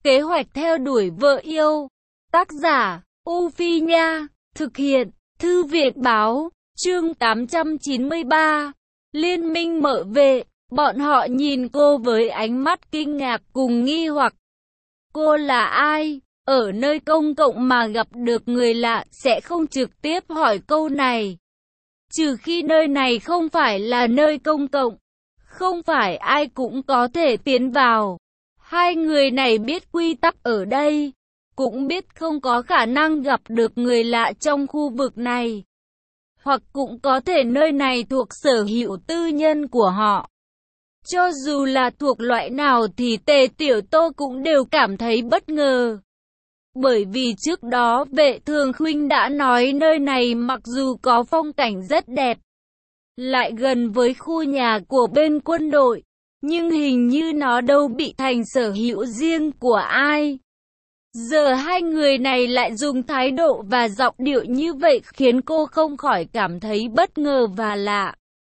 Kế hoạch theo đuổi vợ yêu. Tác giả, U Phi Nha. Thực hiện, Thư viện Báo. Chương 893. Liên minh mở vệ. Bọn họ nhìn cô với ánh mắt kinh ngạc cùng nghi hoặc. Cô là ai? Ở nơi công cộng mà gặp được người lạ sẽ không trực tiếp hỏi câu này. Trừ khi nơi này không phải là nơi công cộng. Không phải ai cũng có thể tiến vào. Hai người này biết quy tắc ở đây. Cũng biết không có khả năng gặp được người lạ trong khu vực này. Hoặc cũng có thể nơi này thuộc sở hữu tư nhân của họ. Cho dù là thuộc loại nào thì Tề Tiểu Tô cũng đều cảm thấy bất ngờ. Bởi vì trước đó Vệ Thường Khuynh đã nói nơi này mặc dù có phong cảnh rất đẹp, lại gần với khu nhà của bên quân đội, nhưng hình như nó đâu bị thành sở hữu riêng của ai. Giờ hai người này lại dùng thái độ và giọng điệu như vậy khiến cô không khỏi cảm thấy bất ngờ và lạ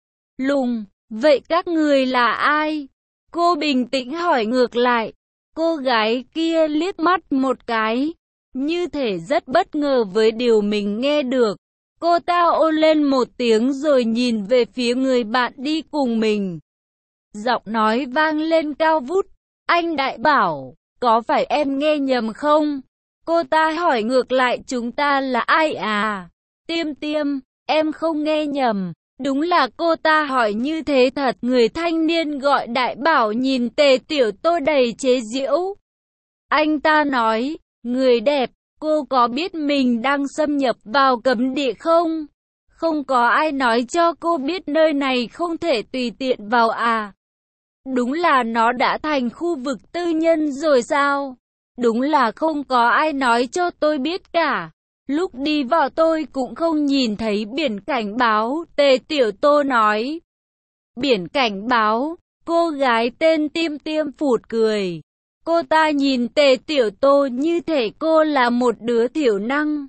lùng. Vậy các người là ai? Cô bình tĩnh hỏi ngược lại. Cô gái kia liếc mắt một cái, như thể rất bất ngờ với điều mình nghe được. Cô ta ôn lên một tiếng rồi nhìn về phía người bạn đi cùng mình. Giọng nói vang lên cao vút. Anh Đại Bảo, có phải em nghe nhầm không? Cô ta hỏi ngược lại, chúng ta là ai à? Tiêm Tiêm, em không nghe nhầm. Đúng là cô ta hỏi như thế thật. Người thanh niên gọi Đại Bảo nhìn Tề Tiểu Tô đầy chế giễu. Anh ta nói, người đẹp, cô có biết mình đang xâm nhập vào cấm địa không? Không có ai nói cho cô biết nơi này không thể tùy tiện vào à? Đúng là nó đã thành khu vực tư nhân rồi sao? Đúng là không có ai nói cho tôi biết cả. Lúc đi vào tôi cũng không nhìn thấy biển cảnh báo, Tề Tiểu Tô nói. Biển cảnh báo? Cô gái tên Tiêm Tiêm phụt cười. Cô ta nhìn Tề Tiểu Tô như thể cô là một đứa thiểu năng.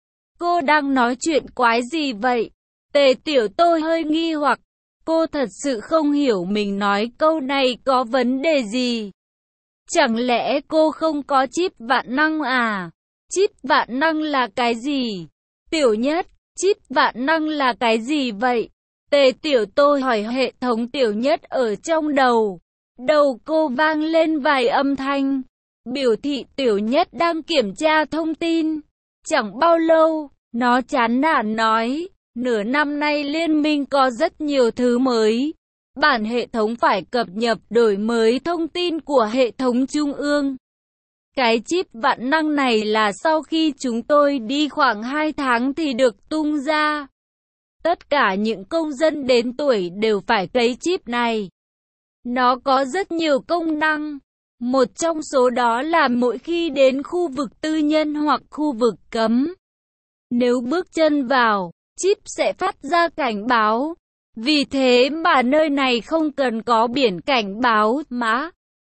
Cô đang nói chuyện quái gì vậy? Tề Tiểu Tô hơi nghi hoặc. Cô thật sự không hiểu mình nói câu này có vấn đề gì. Chẳng lẽ cô không có chip vạn năng à? Chip vạn năng là cái gì? Tiểu Nhất, chip vạn năng là cái gì vậy? Tề Tiểu Tô hỏi. Hệ thống Tiểu Nhất ở trong đầu. Đầu cô vang lên vài âm thanh, biểu thị Tiểu Nhất đang kiểm tra thông tin. Chẳng bao lâu, nó chán nản nói, nửa năm nay liên minh có rất nhiều thứ mới. Bản hệ thống phải cập nhật đổi mới thông tin của hệ thống trung ương. Cái chip vạn năng này là sau khi chúng tôi đi khoảng 2 tháng thì được tung ra. Tất cả những công dân đến tuổi đều phải cấy chip này. Nó có rất nhiều công năng. Một trong số đó là mỗi khi đến khu vực tư nhân hoặc khu vực cấm, nếu bước chân vào, chip sẽ phát ra cảnh báo. Vì thế mà nơi này không cần có biển cảnh báo mã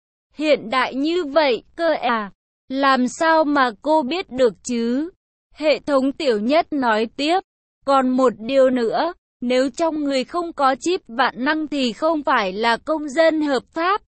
hiện đại như vậy cơ à. Làm sao mà cô biết được chứ? Hệ thống Tiểu Nhất nói tiếp. Còn một điều nữa, nếu trong người không có chip vạn năng thì không phải là công dân hợp pháp.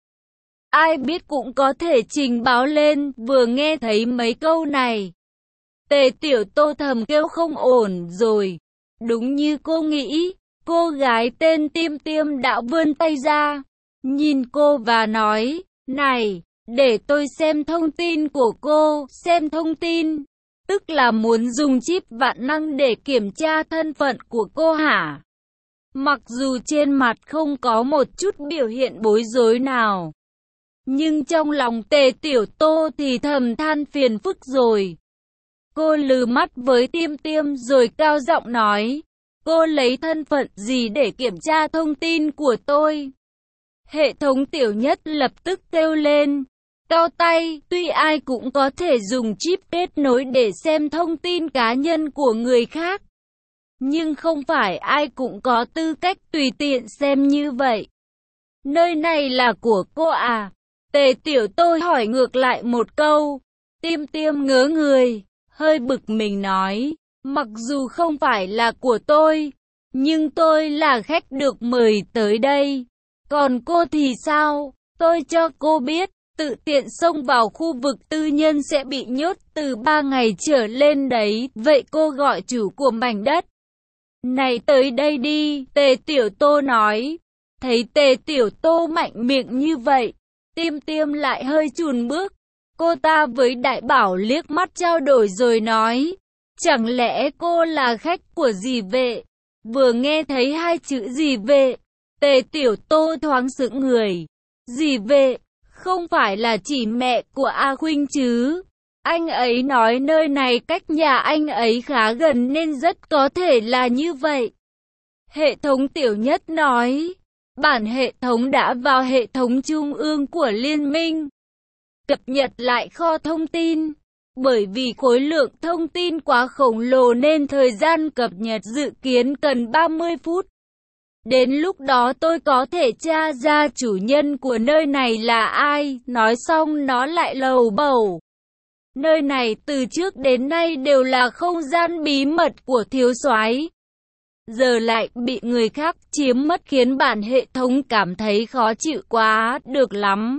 Ai biết cũng có thể trình báo lên. Vừa nghe thấy mấy câu này, Tề Tiểu Tô thầm kêu không ổn rồi. Đúng như cô nghĩ, cô gái tên Tiêm Tiêm đã vươn tay ra, nhìn cô và nói, này, để tôi xem thông tin của cô. Xem thông tin? Tức là muốn dùng chip vạn năng để kiểm tra thân phận của cô hả? Mặc dù trên mặt không có một chút biểu hiện bối rối nào, nhưng trong lòng Tề Tiểu Tô thì thầm than phiền phức rồi. Cô lừ mắt với Tiêm Tiêm rồi cao giọng nói, cô lấy thân phận gì để kiểm tra thông tin của tôi? Hệ thống Tiểu Nhất lập tức kêu lên, cao tay, tuy ai cũng có thể dùng chip kết nối để xem thông tin cá nhân của người khác, nhưng không phải ai cũng có tư cách tùy tiện xem như vậy. Nơi này là của cô à? Tề Tiểu Tô hỏi ngược lại một câu. Tiêm Tiêm ngớ người, hơi bực mình nói, mặc dù không phải là của tôi, nhưng tôi là khách được mời tới đây. Còn cô thì sao? Tôi cho cô biết, tự tiện xông vào khu vực tư nhân sẽ bị nhốt từ 3 ngày trở lên đấy. Vậy cô gọi chủ của mảnh đất này tới đây đi, Tề Tiểu Tô nói. Thấy Tề Tiểu Tô mạnh miệng như vậy, Tiêm Tiêm lại hơi chùn bước. Cô ta với Đại Bảo liếc mắt trao đổi rồi nói, chẳng lẽ cô là khách của dì vệ? Vừa nghe thấy hai chữ dì vệ, Tề Tiểu Tô thoáng sững người. Dì vệ, không phải là chỉ mẹ của A Khuynh chứ? Anh ấy nói nơi này cách nhà anh ấy khá gần nên rất có thể là như vậy. Hệ thống Tiểu Nhất nói, bản hệ thống đã vào hệ thống trung ương của liên minh, cập nhật lại kho thông tin. Bởi vì khối lượng thông tin quá khổng lồ nên thời gian cập nhật dự kiến cần 30 phút. Đến lúc đó tôi có thể tra ra chủ nhân của nơi này là ai. Nói xong nó lại lầu bầu. Nơi này từ trước đến nay đều là không gian bí mật của thiếu soái, giờ lại bị người khác chiếm mất khiến bản hệ thống cảm thấy khó chịu quá được lắm.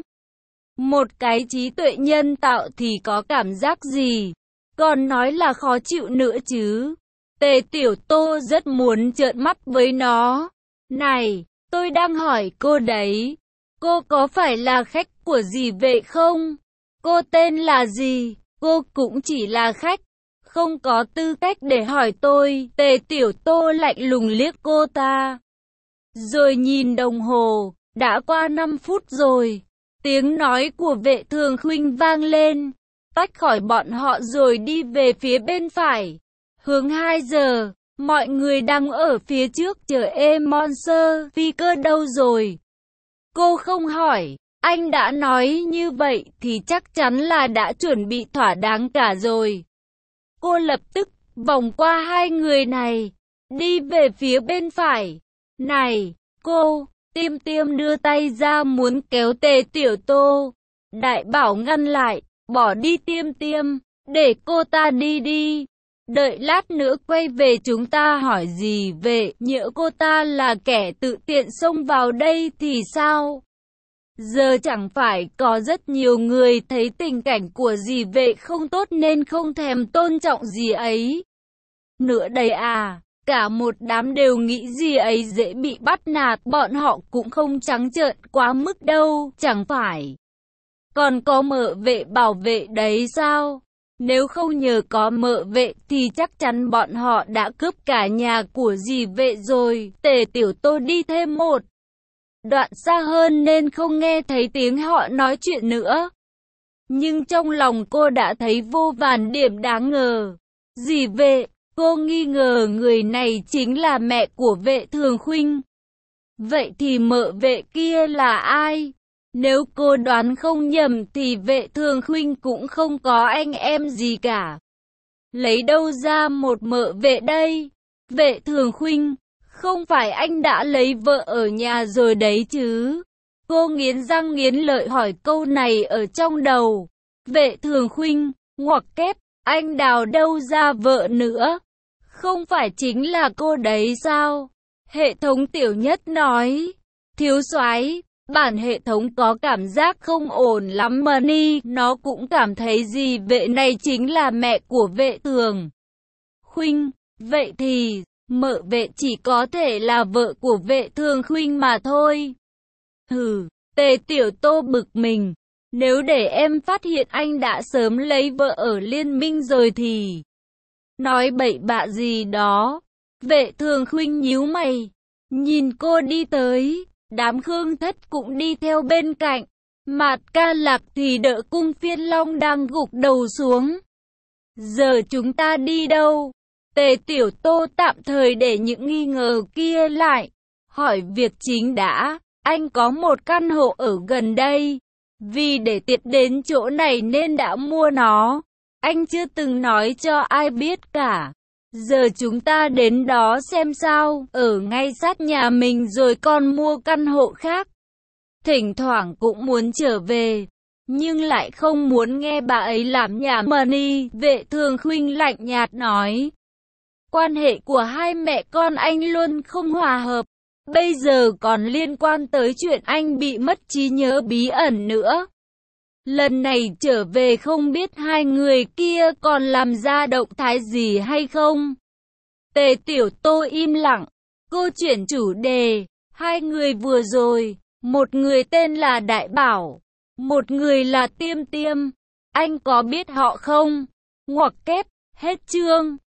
Một cái trí tuệ nhân tạo thì có cảm giác gì, còn nói là khó chịu nữa chứ. Tề Tiểu Tô rất muốn trợn mắt với nó. Này, tôi đang hỏi cô đấy, cô có phải là khách của dì vệ không? Cô tên là gì? Cô cũng chỉ là khách, không có tư cách để hỏi tôi. Tề Tiểu Tô lạnh lùng liếc cô ta, rồi nhìn đồng hồ, đã qua 5 phút rồi. Tiếng nói của Vệ Thường Khuynh vang lên, tách khỏi bọn họ rồi đi về phía bên phải, hướng 2 giờ. Mọi người đang ở phía trước chờ Monster phi cơ đâu rồi? Cô không hỏi, anh đã nói như vậy thì chắc chắn là đã chuẩn bị thỏa đáng cả rồi. Cô lập tức vòng qua hai người này, đi về phía bên phải. Này, cô! Tiêm Tiêm đưa tay ra muốn kéo Tề Tiểu Tô. Đại Bảo ngăn lại, bỏ đi Tiêm Tiêm, để cô ta đi đi. Đợi lát nữa quay về chúng ta hỏi gì về, nhỡ cô ta là kẻ tự tiện xông vào đây thì sao? Giờ chẳng phải có rất nhiều người thấy tình cảnh của dì vệ không tốt nên không thèm tôn trọng dì ấy nữa đây à? Cả một đám đều nghĩ dì ấy dễ bị bắt nạt, bọn họ cũng không trắng trợn quá mức đâu, chẳng phải còn có mợ vệ bảo vệ đấy sao? Nếu không nhờ có mợ vệ thì chắc chắn bọn họ đã cướp cả nhà của dì vệ rồi. Tề Tiểu Tô đi thêm một đoạn xa hơn nên không nghe thấy tiếng họ nói chuyện nữa. Nhưng trong lòng cô đã thấy vô vàn điểm đáng ngờ. Dì vệ, cô nghi ngờ người này chính là mẹ của Vệ Thường Khuynh. Vậy thì mợ vệ kia là ai? Nếu cô đoán không nhầm thì Vệ Thường Khuynh cũng không có anh em gì cả. Lấy đâu ra một mợ vệ đây? Vệ Thường Khuynh, không phải anh đã lấy vợ ở nhà rồi đấy chứ? Cô nghiến răng nghiến lợi hỏi câu này ở trong đầu. Vệ Thường Khuynh, ngoặc kép, anh đào đâu ra vợ nữa? Không phải chính là cô đấy sao? Hệ thống Tiểu Nhất nói. Thiếu soái, bản hệ thống có cảm giác không ổn lắm mà ni, nó cũng cảm thấy dì vệ này chính là mẹ của Vệ Thường Khuynh. Vậy thì, mợ vệ chỉ có thể là vợ của Vệ Thường Khuynh mà thôi. Hừ, Tề Tiểu Tô bực mình. Nếu để em phát hiện anh đã sớm lấy vợ ở liên minh rồi thì... Nói bậy bạ gì đó. Vệ Thường Khuynh nhíu mày, nhìn cô đi tới. Đám Khương Thất cũng đi theo bên cạnh. Mạt Ca Lạc thì đỡ Cung Phiên Long đang gục đầu xuống. Giờ chúng ta đi đâu? Tề Tiểu Tô tạm thời để những nghi ngờ kia lại, hỏi việc chính đã. Anh có một căn hộ ở gần đây, vì để tiện đến chỗ này nên đã mua nó. Anh chưa từng nói cho ai biết cả. Giờ chúng ta đến đó xem sao, ở ngay sát nhà mình rồi còn mua căn hộ khác. Thỉnh thoảng cũng muốn trở về, nhưng lại không muốn nghe bà ấy làm nhảm mà ni. Vệ Thường Khuynh lạnh nhạt nói. Quan hệ của hai mẹ con anh luôn không hòa hợp. Bây giờ còn liên quan tới chuyện anh bị mất trí nhớ bí ẩn nữa. Lần này trở về không biết hai người kia còn làm ra động thái gì hay không. Tề Tiểu Tô im lặng. Cô chuyển chủ đề. Hai người vừa rồi, một người tên là Đại Bảo, một người là Tiêm Tiêm. Anh có biết họ không? Ngoặc kép, hết chương.